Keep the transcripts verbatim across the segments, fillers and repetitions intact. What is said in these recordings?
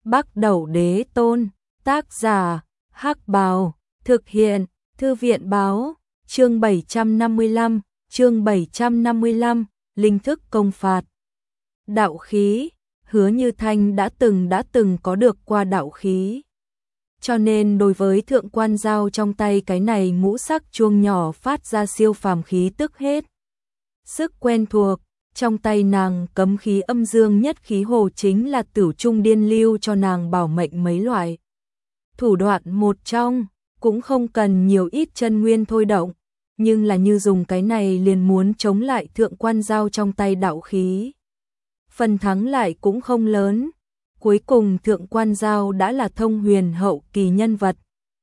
Bắc Đẩu Đế Tôn, tác giả, Hắc Bào, thực hiện, Thư viện Báo, chương bảy trăm năm mươi lăm, chương bảy trăm năm mươi lăm, linh thức công phạt. Đạo khí, Hứa Như Thanh đã từng đã từng có được qua đạo khí. Cho nên đối với thượng quan dao trong tay cái này ngũ sắc chuông nhỏ phát ra siêu phàm khí tức hết. Sức quen thuộc, trong tay nàng cấm khí âm dương nhất khí hồ chính là Tử Trung Điên lưu cho nàng bảo mệnh mấy loại. Thủ đoạn một trong, cũng không cần nhiều ít chân nguyên thôi động, nhưng là như dùng cái này liền muốn chống lại thượng quan dao trong tay đạo khí. Phần thắng lại cũng không lớn. Cuối cùng thượng quan dao đã là thông huyền hậu kỳ nhân vật.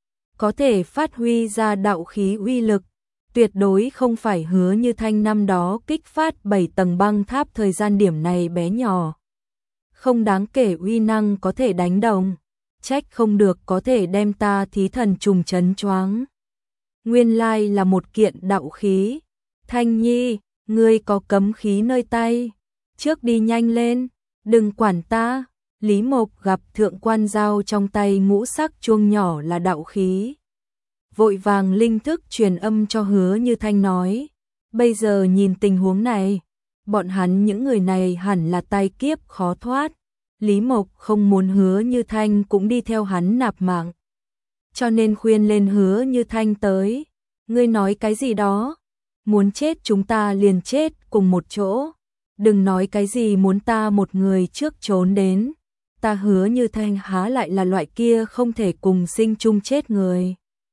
Có thể phát huy ra đạo khí uy lực, tuyệt đối không phải Hứa Như Thanh năm đó kích phát bảy tầng băng tháp thời gian điểm này bé nhỏ. Không đáng kể uy năng có thể đánh đồng, trách không được có thể đem ta thí thần trùng chấn choáng. Nguyên lai là một kiện đạo khí. Thanh Nhi, ngươi có cấm khí nơi tay, trước đi nhanh lên, đừng quản ta. Lý Mộc gặp thượng quan dao trong tay ngũ sắc chuông nhỏ là đạo khí. Vội vàng linh thức truyền âm cho Hứa Như Thanh nói, bây giờ nhìn tình huống này, bọn hắn những người này hẳn là tai kiếp khó thoát. Lý Mộc không muốn Hứa Như Thanh cũng đi theo hắn nạp mạng. Cho nên khuyên lên Hứa Như Thanh tới, ngươi nói cái gì đó, muốn chết chúng ta liền chết cùng một chỗ, đừng nói cái gì muốn ta một người trước trốn đến. Ta Hứa Như Thanh há lại là loại kia không thể cùng sinh chung chết người.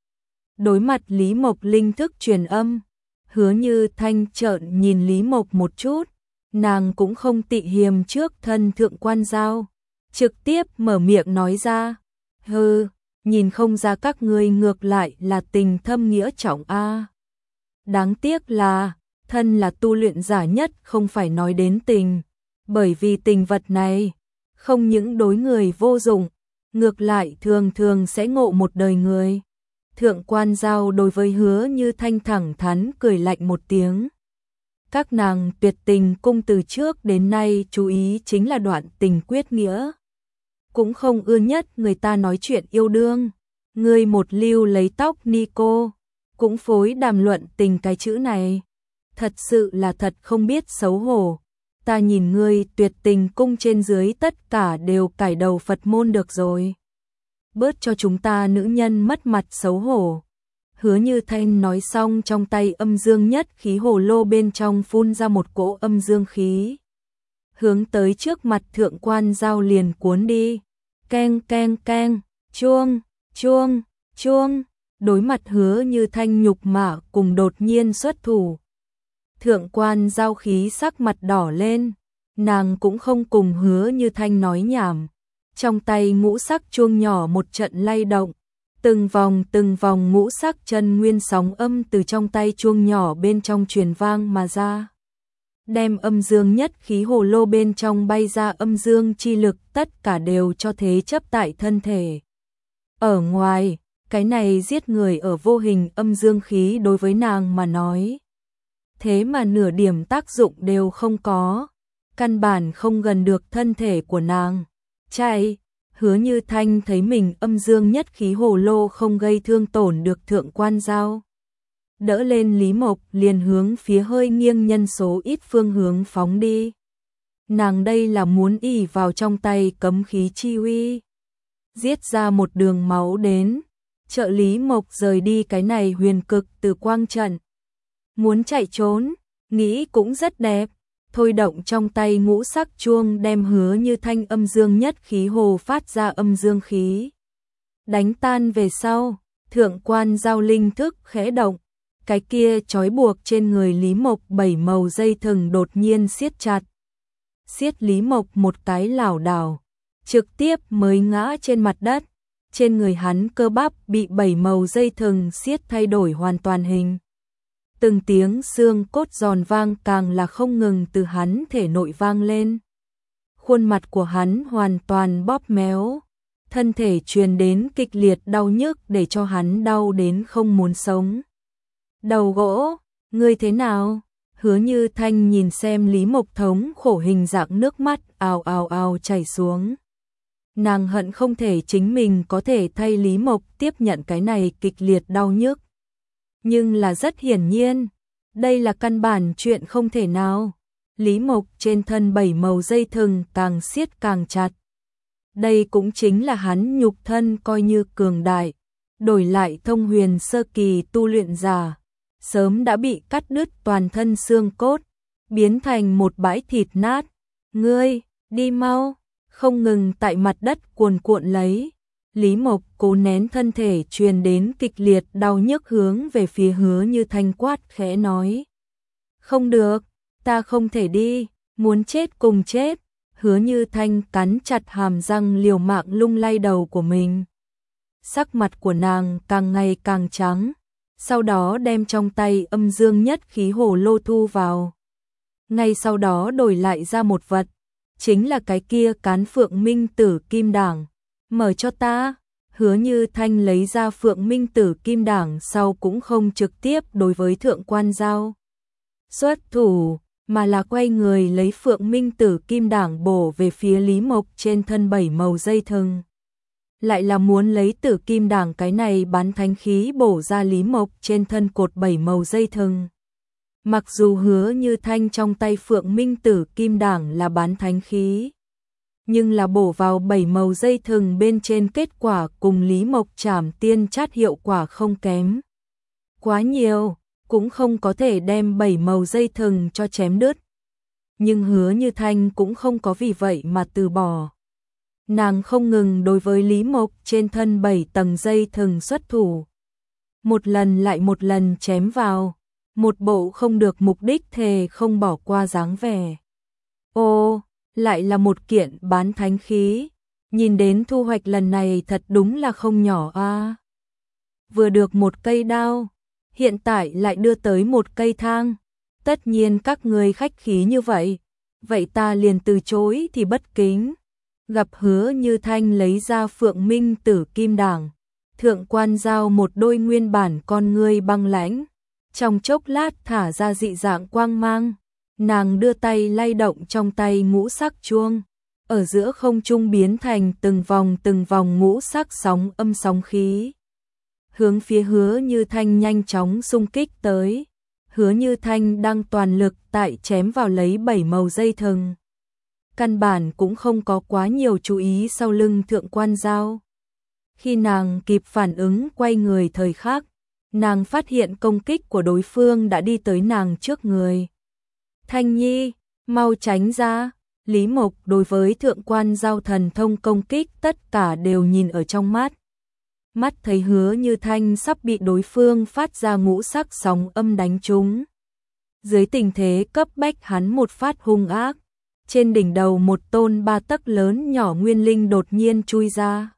Đối mặt Lý Mộc linh thức truyền âm, Hứa Như Thanh trợn nhìn Lý Mộc một chút, nàng cũng không tị hiềm trước thân thượng quan dao, trực tiếp mở miệng nói ra, hừ, nhìn không ra các ngươi ngược lại là tình thâm nghĩa trọng a. Đáng tiếc là, thân là tu luyện giả nhất không phải nói đến tình, bởi vì tình vật này không những đối người vô dụng, ngược lại thường thường sẽ ngộ một đời người. Thượng quan dao đối với Hứa Như Thanh thẳng thắn cười lạnh một tiếng. Các nàng tuyệt tình cung từ trước đến nay chú ý chính là đoạn tình quyết nghĩa. Cũng không ưa nhất người ta nói chuyện yêu đương. Người một lưu lấy tóc ni cô, cũng phối đàm luận tình cái chữ này. Thật sự là thật không biết xấu hổ. Ta nhìn ngươi tuyệt tình cung trên dưới tất cả đều cải đầu Phật môn được rồi. Bớt cho chúng ta nữ nhân mất mặt xấu hổ. Hứa Như Thanh nói xong trong tay âm dương nhất khí hồ lô bên trong phun ra một cỗ âm dương khí. Hướng tới trước mặt thượng quan dao liền cuốn đi. Keng keng keng, chuông, chuông, chuông. Đối mặt Hứa Như Thanh nhục mạ cùng đột nhiên xuất thủ. Thượng quan dao khí sắc mặt đỏ lên, nàng cũng không cùng Hứa Như Thanh nói nhảm. Trong tay ngũ sắc chuông nhỏ một trận lay động, từng vòng từng vòng ngũ sắc chân nguyên sóng âm từ trong tay chuông nhỏ bên trong truyền vang mà ra. Đem âm dương nhất khí hồ lô bên trong bay ra âm dương chi lực tất cả đều cho thế chấp tại thân thể. Ở ngoài, cái này giết người ở vô hình âm dương khí đối với nàng mà nói. Thế mà nửa điểm tác dụng đều không có, căn bản không gần được thân thể của nàng. Chạy, Hứa Như Thanh thấy mình âm dương nhất khí hồ lô không gây thương tổn được thượng quan dao. Đỡ lên Lý Mộc liền hướng phía hơi nghiêng nhân số ít phương hướng phóng đi. Nàng đây là muốn ỷ vào trong tay cấm khí chi uy, giết ra một đường máu đến, trợ Lý Mộc rời đi cái này huyền cực từ quang trận. Muốn chạy trốn, nghĩ cũng rất đẹp, thôi động trong tay ngũ sắc chuông đem Hứa Như Thanh âm dương nhất khí hồ phát ra âm dương khí. Đánh tan về sau, thượng quan dao linh thức khẽ động, cái kia trói buộc trên người Lý Mộc bảy màu dây thừng đột nhiên siết chặt. Siết Lý Mộc một cái lảo đảo, trực tiếp mới ngã trên mặt đất, trên người hắn cơ bắp bị bảy màu dây thừng siết thay đổi hoàn toàn hình. Từng tiếng xương cốt giòn vang càng là không ngừng từ hắn thể nội vang lên. Khuôn mặt của hắn hoàn toàn bóp méo, thân thể truyền đến kịch liệt đau nhức để cho hắn đau đến không muốn sống. Đầu gỗ, ngươi thế nào? Hứa Như Thanh nhìn xem Lý Mộc thống khổ hình dạng nước mắt ào ào ào chảy xuống. Nàng hận không thể chính mình có thể thay Lý Mộc tiếp nhận cái này kịch liệt đau nhức. Nhưng là rất hiển nhiên, đây là căn bản chuyện không thể nào. Lý Mộc trên thân bảy màu dây thừng càng siết càng chặt. Đây cũng chính là hắn nhục thân coi như cường đại, đổi lại thông huyền sơ kỳ tu luyện giả, sớm đã bị cắt đứt toàn thân xương cốt, biến thành một bãi thịt nát. Ngươi, đi mau, không ngừng tại mặt đất cuồn cuộn lấy. Lý Mộc cố nén thân thể truyền đến kịch liệt đau nhức hướng về phía Hứa Như Thanh quát khẽ nói. Không được, ta không thể đi, muốn chết cùng chết. Hứa Như Thanh cắn chặt hàm răng liều mạng lung lay đầu của mình. Sắc mặt của nàng càng ngày càng trắng, sau đó đem trong tay âm dương nhất khí hồ lô thu vào. Ngay sau đó đổi lại ra một vật, chính là cái kia cán phượng minh tử kim đảng. Mở cho ta. Hứa Như Thanh lấy ra phượng minh tử kim đảng sau cũng không trực tiếp đối với thượng quan giao xuất thủ, mà là quay người lấy phượng minh tử kim đảng bổ về phía Lý Mộc trên thân bảy màu dây thừng. Lại là muốn lấy tử kim đảng cái này bán thánh khí bổ ra Lý Mộc trên thân cột bảy màu dây thừng. Mặc dù Hứa Như Thanh trong tay phượng minh tử kim đảng là bán thánh khí, nhưng là bổ vào bảy màu dây thừng bên trên kết quả cùng Lý Mộc trảm tiên chát hiệu quả không kém quá nhiều, cũng không có thể đem bảy màu dây thừng cho chém đứt. Nhưng Hứa Như Thanh cũng không có vì vậy mà từ bỏ. Nàng không ngừng đối với Lý Mộc trên thân bảy tầng dây thừng xuất thủ. Một lần lại một lần chém vào, một bộ không được mục đích thề không bỏ qua dáng vẻ. Ô, lại là một kiện bán thánh khí, nhìn đến thu hoạch lần này thật đúng là không nhỏ a. À. Vừa được một cây đao, hiện tại lại đưa tới một cây thang. Tất nhiên các người khách khí như vậy, vậy ta liền từ chối thì bất kính. Gặp Hứa Như Thanh lấy ra phượng minh tử kim đảng, thượng quan giao một đôi nguyên bản con ngươi băng lãnh, trong chốc lát thả ra dị dạng quang mang. Nàng đưa tay lay động trong tay ngũ sắc chuông, ở giữa không trung biến thành từng vòng từng vòng ngũ sắc sóng âm sóng khí. Hướng phía Hứa Như Thanh nhanh chóng xung kích tới. Hứa Như Thanh đang toàn lực tại chém vào lấy bảy màu dây thừng. Căn bản cũng không có quá nhiều chú ý sau lưng thượng quan giao. Khi nàng kịp phản ứng quay người thời khắc, nàng phát hiện công kích của đối phương đã đi tới nàng trước người. Thanh Nhi, mau tránh ra. Lý Mộc đối với thượng quan giao thần thông công kích tất cả đều nhìn ở trong mắt. Mắt thấy Hứa Như Thanh sắp bị đối phương phát ra ngũ sắc sóng âm đánh trúng. Dưới tình thế cấp bách hắn một phát hung ác, trên đỉnh đầu một tôn ba tấc lớn nhỏ nguyên linh đột nhiên chui ra,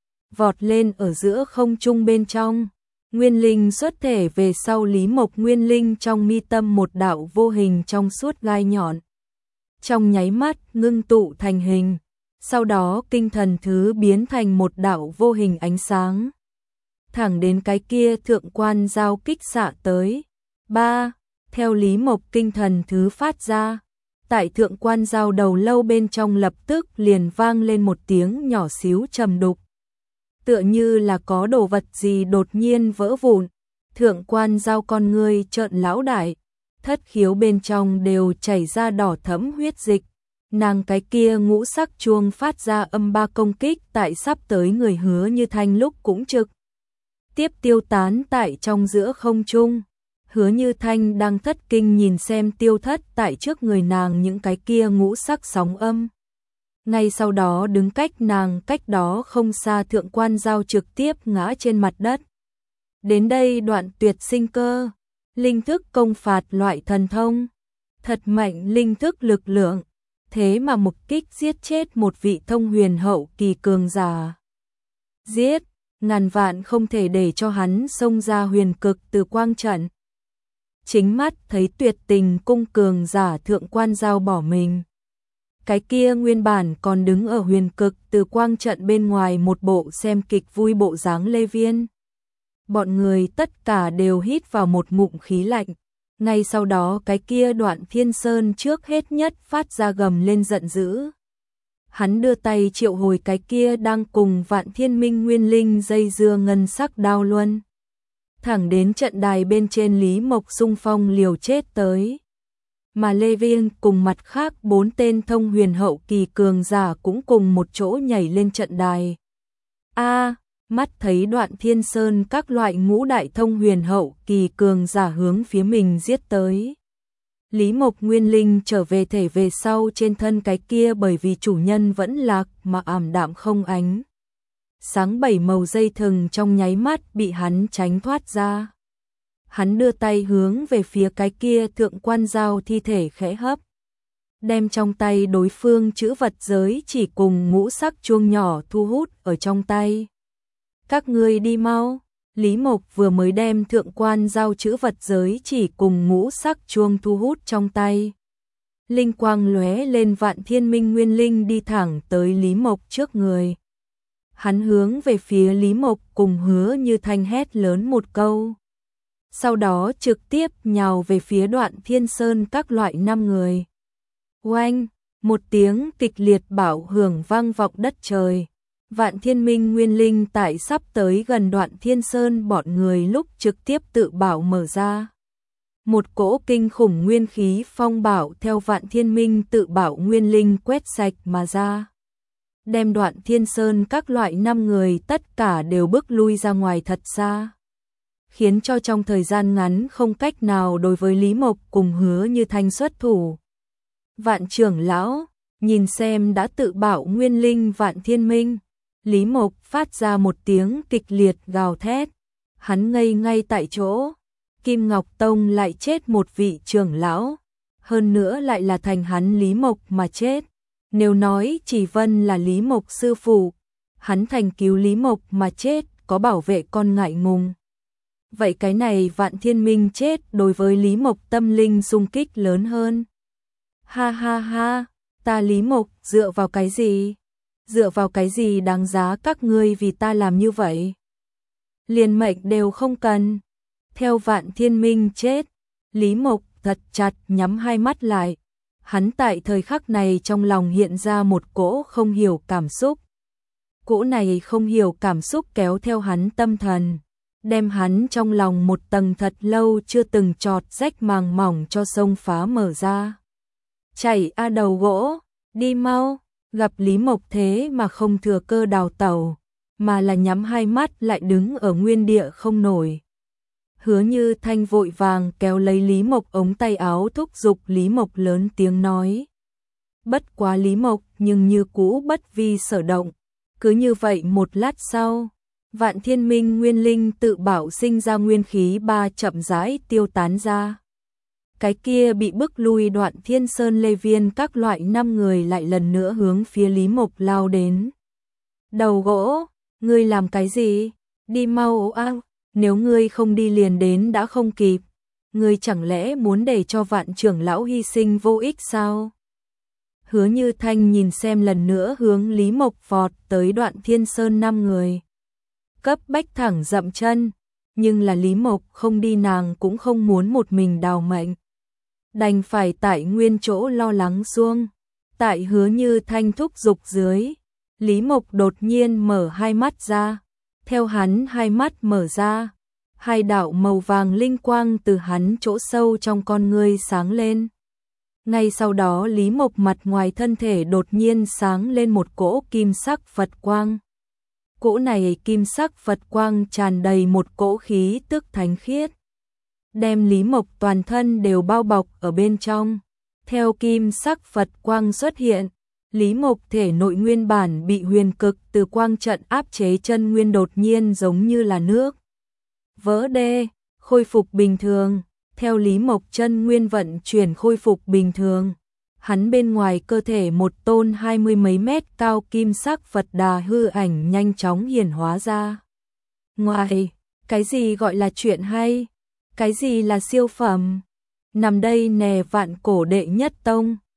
vọt lên ở giữa không trung bên trong. Nguyên linh xuất thể về sau Lý Mộc nguyên linh trong mi tâm một đạo vô hình trong suốt gai nhọn. Trong nháy mắt ngưng tụ thành hình, sau đó kinh thần thứ biến thành một đạo vô hình ánh sáng. Thẳng đến cái kia thượng quan giao kích xạ tới. Ba, theo Lý Mộc kinh thần thứ phát ra, tại thượng quan giao đầu lâu bên trong lập tức liền vang lên một tiếng nhỏ xíu trầm đục. Tựa như là có đồ vật gì đột nhiên vỡ vụn. Thượng quan giao con ngươi trợn lão đại, thất khiếu bên trong đều chảy ra đỏ thẫm huyết dịch. Nàng cái kia ngũ sắc chuông phát ra âm ba công kích tại sắp tới người Hứa Như Thanh lúc cũng trực tiếp tiêu tán tại trong giữa không trung. Hứa Như Thanh đang thất kinh nhìn xem tiêu thất tại trước người nàng những cái kia ngũ sắc sóng âm. Ngay sau đó đứng cách nàng cách đó không xa thượng quan giao trực tiếp ngã trên mặt đất. Đến đây đoạn tuyệt sinh cơ, linh thức công phạt loại thần thông, thật mạnh linh thức lực lượng, thế mà một kích giết chết một vị thông huyền hậu kỳ cường giả. Giết, ngàn vạn không thể để cho hắn xông ra huyền cực từ quang trận. Chính mắt thấy tuyệt tình cung cường giả thượng quan giao bỏ mình. Cái kia nguyên bản còn đứng ở huyền cực từ quang trận bên ngoài một bộ xem kịch vui bộ dáng Lê Viên. Bọn người tất cả đều hít vào một ngụm khí lạnh. Ngay sau đó cái kia Đoạn Thiên Sơn trước hết nhất phát ra gầm lên giận dữ. Hắn đưa tay triệu hồi cái kia đang cùng Vạn Thiên Minh Nguyên Linh dây dưa ngân sắc đao luân. Thẳng đến trận đài bên trên Lý Mộc xung phong liều chết tới. Mà Lê Viên cùng mặt khác bốn tên thông huyền hậu kỳ cường giả cũng cùng một chỗ nhảy lên trận đài. A, mắt thấy Đoạn Thiên Sơn các loại ngũ đại thông huyền hậu kỳ cường giả hướng phía mình giết tới. Lý Mộc Nguyên Linh trở về thể về sau trên thân cái kia bởi vì chủ nhân vẫn lạc mà ảm đạm không ánh. Sáng bảy màu dây thừng trong nháy mắt bị hắn tránh thoát ra. Hắn đưa tay hướng về phía cái kia thượng quan giao thi thể khẽ hấp. Đem trong tay đối phương chữ vật giới chỉ cùng ngũ sắc chuông nhỏ thu hút ở trong tay. Các ngươi đi mau. Lý Mộc vừa mới đem thượng quan giao chữ vật giới chỉ cùng ngũ sắc chuông thu hút trong tay. Linh quang lóe lên, Vạn Thiên Minh Nguyên Linh đi thẳng tới Lý Mộc trước người. Hắn hướng về phía Lý Mộc cùng Hứa Như Thanh hét lớn một câu. Sau đó trực tiếp nhào về phía Đoạn Thiên Sơn các loại năm người. Oanh, một tiếng kịch liệt bạo hưởng vang vọng đất trời. Vạn Thiên Minh Nguyên Linh tại sắp tới gần Đoạn Thiên Sơn bọn người lúc trực tiếp tự bảo mở ra. Một cỗ kinh khủng nguyên khí phong bạo theo Vạn Thiên Minh tự bảo Nguyên Linh quét sạch mà ra. Đem Đoạn Thiên Sơn các loại năm người tất cả đều bước lui ra ngoài thật xa. Khiến cho trong thời gian ngắn không cách nào đối với Lý Mộc cùng Hứa Như Thanh xuất thủ. Vạn trưởng lão, nhìn xem đã tự bảo Nguyên Linh Vạn Thiên Minh. Lý Mộc phát ra một tiếng kịch liệt gào thét. Hắn ngây ngay tại chỗ. Kim Ngọc Tông lại chết một vị trưởng lão. Hơn nữa lại là thành hắn Lý Mộc mà chết. Nếu nói Chỉ Vân là Lý Mộc sư phụ, hắn thành cứu Lý Mộc mà chết, có bảo vệ con ngại ngùng. Vậy cái này Vạn Thiên Minh chết đối với Lý Mộc tâm linh xung kích lớn hơn. Ha ha ha, ta Lý Mộc dựa vào cái gì? Dựa vào cái gì đáng giá các ngươi vì ta làm như vậy? Liền mệnh đều không cần. Theo Vạn Thiên Minh chết, Lý Mộc thật chặt nhắm hai mắt lại. Hắn tại thời khắc này trong lòng hiện ra một cỗ không hiểu cảm xúc. Cỗ này không hiểu cảm xúc kéo theo hắn tâm thần, đem hắn trong lòng một tầng thật lâu chưa từng trọt rách màng mỏng cho sông phá mở ra. Chạy a đầu gỗ, đi mau. Gặp Lý Mộc thế mà không thừa cơ đào tẩu, mà là nhắm hai mắt lại đứng ở nguyên địa không nổi. Hứa Như Thanh vội vàng kéo lấy Lý Mộc ống tay áo thúc giục Lý Mộc lớn tiếng nói. Bất quá Lý Mộc nhưng như cũ bất vi sở động. Cứ như vậy một lát sau, Vạn Thiên Minh Nguyên Linh tự bảo sinh ra nguyên khí ba chậm rãi tiêu tán ra. Cái kia bị bức lui Đoạn Thiên Sơn Lê Viên các loại năm người lại lần nữa hướng phía Lý Mộc lao đến. Đầu gỗ, ngươi làm cái gì? Đi mau a, nếu ngươi không đi liền đến đã không kịp. Ngươi chẳng lẽ muốn để cho Vạn trưởng lão hy sinh vô ích sao? Hứa Như Thanh nhìn xem lần nữa hướng Lý Mộc vọt tới Đoạn Thiên Sơn năm người. Cấp bách thẳng dậm chân, nhưng là Lý Mộc không đi nàng cũng không muốn một mình đào mệnh. Đành phải tại nguyên chỗ lo lắng xuông. Tại Hứa Như Thanh thúc giục dưới, Lý Mộc đột nhiên mở hai mắt ra. Theo hắn hai mắt mở ra, hai đạo màu vàng linh quang từ hắn chỗ sâu trong con ngươi sáng lên. Ngay sau đó Lý Mộc mặt ngoài thân thể đột nhiên sáng lên một cỗ kim sắc Phật quang. Cỗ này kim sắc Phật quang tràn đầy một cỗ khí tức thánh khiết, đem Lý Mộc toàn thân đều bao bọc ở bên trong. Theo kim sắc Phật quang xuất hiện, Lý Mộc thể nội nguyên bản bị huyền cực từ quang trận áp chế chân nguyên đột nhiên giống như là nước vỡ đê, khôi phục bình thường. Theo Lý Mộc chân nguyên vận chuyển khôi phục bình thường, hắn bên ngoài cơ thể một tôn hai mươi mấy mét cao kim sắc Phật Đà hư ảnh nhanh chóng hiển hóa ra. Ngoài, cái gì gọi là chuyện hay? Cái gì là siêu phẩm? Nằm đây nè Vạn Cổ đệ nhất tông.